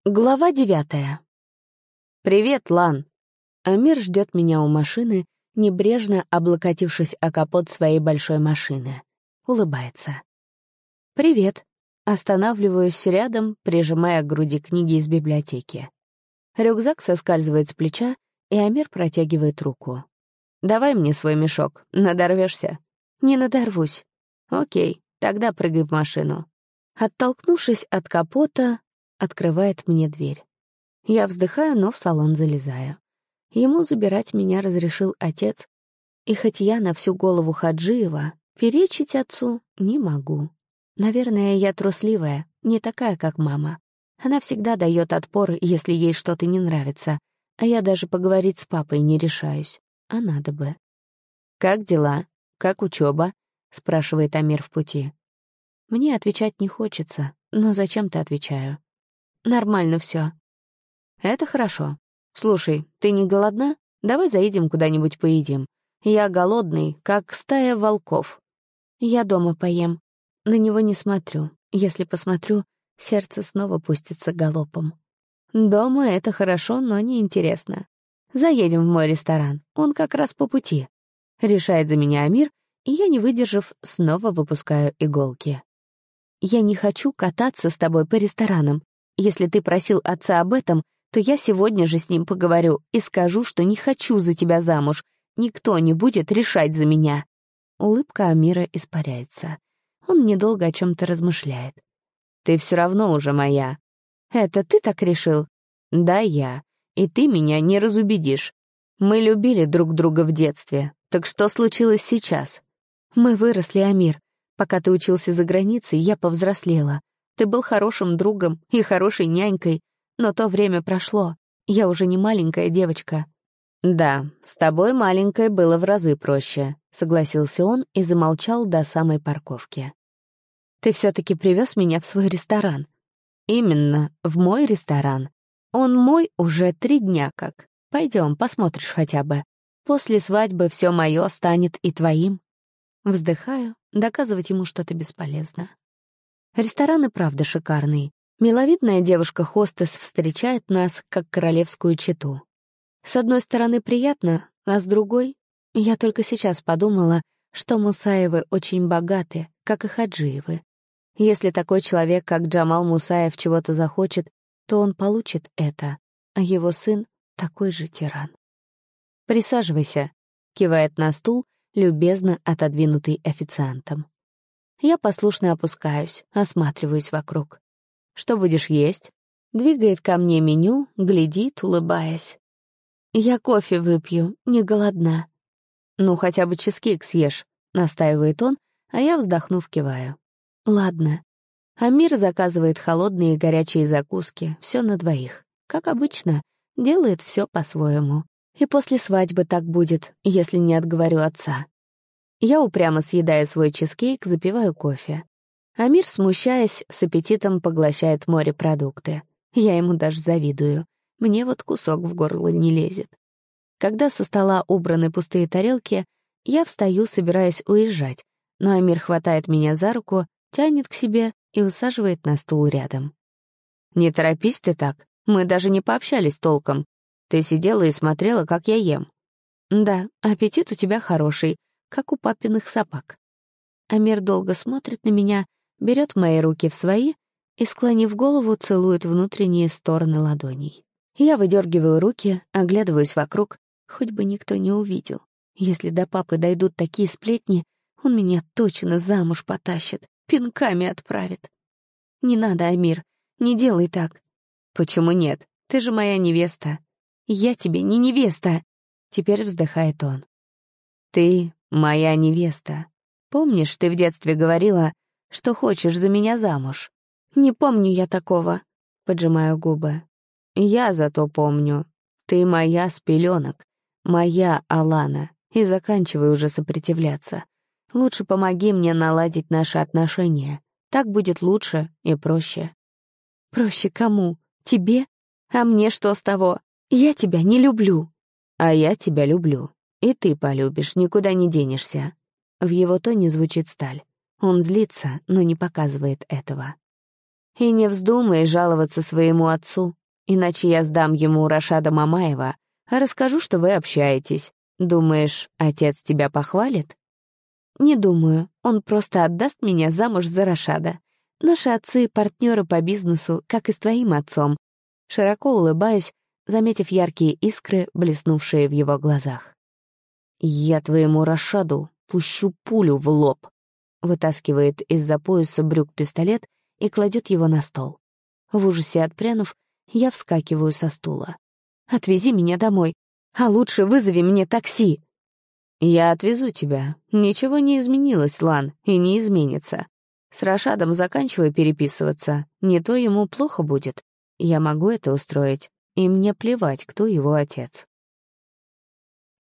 Глава 9. «Привет, Лан!» Амир ждет меня у машины, небрежно облокотившись о капот своей большой машины. Улыбается. «Привет!» Останавливаюсь рядом, прижимая к груди книги из библиотеки. Рюкзак соскальзывает с плеча, и Амир протягивает руку. «Давай мне свой мешок, надорвешься?» «Не надорвусь». «Окей, тогда прыгай в машину». Оттолкнувшись от капота, открывает мне дверь. Я вздыхаю, но в салон залезаю. Ему забирать меня разрешил отец, и хоть я на всю голову Хаджиева, перечить отцу не могу. Наверное, я трусливая, не такая, как мама. Она всегда дает отпор, если ей что-то не нравится, а я даже поговорить с папой не решаюсь, а надо бы. «Как дела? Как учеба?» — спрашивает Амир в пути. Мне отвечать не хочется, но зачем-то отвечаю. Нормально все. Это хорошо. Слушай, ты не голодна? Давай заедем куда-нибудь поедим. Я голодный, как стая волков. Я дома поем. На него не смотрю. Если посмотрю, сердце снова пустится галопом. Дома это хорошо, но неинтересно. Заедем в мой ресторан, он как раз по пути. Решает за меня Амир, и я, не выдержав, снова выпускаю иголки. Я не хочу кататься с тобой по ресторанам. Если ты просил отца об этом, то я сегодня же с ним поговорю и скажу, что не хочу за тебя замуж. Никто не будет решать за меня». Улыбка Амира испаряется. Он недолго о чем-то размышляет. «Ты все равно уже моя». «Это ты так решил?» «Да, я. И ты меня не разубедишь. Мы любили друг друга в детстве. Так что случилось сейчас?» «Мы выросли, Амир. Пока ты учился за границей, я повзрослела. Ты был хорошим другом и хорошей нянькой, но то время прошло. Я уже не маленькая девочка». «Да, с тобой маленькой было в разы проще», — согласился он и замолчал до самой парковки. «Ты все-таки привез меня в свой ресторан». «Именно, в мой ресторан. Он мой уже 3 дня как. Пойдем, посмотришь хотя бы. После свадьбы все мое станет и твоим». Вздыхаю, доказывать ему что-то бесполезно. Ресторан и правда шикарный. Миловидная девушка-хостес встречает нас, как королевскую чету. С одной стороны, приятно, а с другой... Я только сейчас подумала, что Мусаевы очень богаты, как и Хаджиевы. Если такой человек, как Джамал Мусаев, чего-то захочет, то он получит это, а его сын — такой же тиран. «Присаживайся», — кивает на стул, любезно отодвинутый официантом. Я послушно опускаюсь, осматриваюсь вокруг. «Что будешь есть?» Двигает ко мне меню, глядит, улыбаясь. «Я кофе выпью, не голодна». «Ну, хотя бы чизкейк съешь», — настаивает он, а я, вздохнув, киваю. «Ладно». Амир заказывает холодные и горячие закуски, все на двоих. Как обычно, делает все по-своему. И после свадьбы так будет, если не отговорю отца. Я упрямо съедаю свой чизкейк, запиваю кофе. Амир, смущаясь, с аппетитом поглощает морепродукты. Я ему даже завидую. Мне вот кусок в горло не лезет. Когда со стола убраны пустые тарелки, я встаю, собираясь уезжать, но Амир хватает меня за руку, тянет к себе и усаживает на стул рядом. «Не торопись ты так, мы даже не пообщались толком. Ты сидела и смотрела, как я ем». «Да, аппетит у тебя хороший, как у папиных собак». Амир долго смотрит на меня, берет мои руки в свои и, склонив голову, целует внутренние стороны ладоней. Я выдергиваю руки, оглядываюсь вокруг, хоть бы никто не увидел. Если до папы дойдут такие сплетни, он меня точно замуж потащит, пинками отправит. «Не надо, Амир, не делай так». «Почему нет? Ты же моя невеста». «Я тебе не невеста», — теперь вздыхает он. «Ты моя невеста. Помнишь, ты в детстве говорила, что хочешь за меня замуж?» «Не помню я такого», — поджимаю губы. «Я зато помню. Ты моя с пеленок, моя Алана, и заканчивай уже сопротивляться. Лучше помоги мне наладить наши отношения. Так будет лучше и проще». «Проще кому? Тебе? А мне что с того? Я тебя не люблю». «А я тебя люблю. И ты полюбишь, никуда не денешься». В его тоне звучит сталь. Он злится, но не показывает этого. И не вздумай жаловаться своему отцу, иначе я сдам ему Рашада Мамаева, а расскажу, что вы общаетесь. Думаешь, отец тебя похвалит? Не думаю, он просто отдаст меня замуж за Рашада. Наши отцы — партнеры по бизнесу, как и с твоим отцом. Широко улыбаюсь, заметив яркие искры, блеснувшие в его глазах. «Я твоему Рашаду пущу пулю в лоб», — вытаскивает из-за пояса брюк пистолет и кладет его на стол. В ужасе отпрянув, я вскакиваю со стула. «Отвези меня домой, а лучше вызови мне такси!» «Я отвезу тебя. Ничего не изменилось, Лан, и не изменится. С Рашадом заканчивай переписываться, не то ему плохо будет. Я могу это устроить, и мне плевать, кто его отец».